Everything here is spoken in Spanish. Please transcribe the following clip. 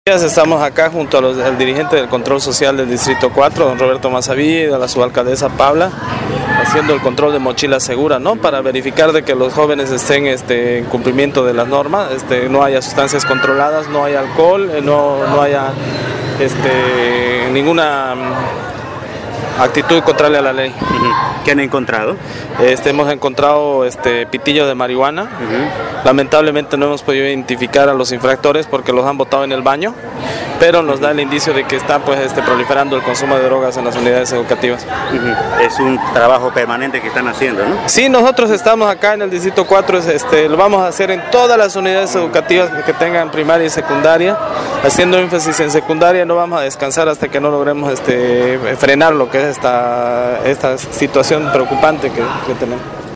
Estamos acá junto al dirigente del control social del Distrito 4, don Roberto Mazaví, y a la subalcaldesa Paula, haciendo el control de mochila segura, ¿no? Para verificar de que los jóvenes estén en cumplimiento de las normas, no haya sustancias controladas, no haya alcohol, no haya ninguna actitud contraria a la ley. ¿Qué han encontrado? Hemos encontrado pitillos de marihuana. Lamentablemente no hemos podido identificar a los infractores porque los han botado en el baño, pero nos da el indicio de que está proliferando el consumo de drogas en las unidades educativas. Es un trabajo permanente que están haciendo, ¿no? Sí, nosotros estamos acá en el Distrito 4, lo vamos a hacer en todas las unidades educativas que tengan primaria y secundaria, haciendo énfasis en secundaria. No vamos a descansar hasta que no logremos frenar lo que es esta situación preocupante que tenemos.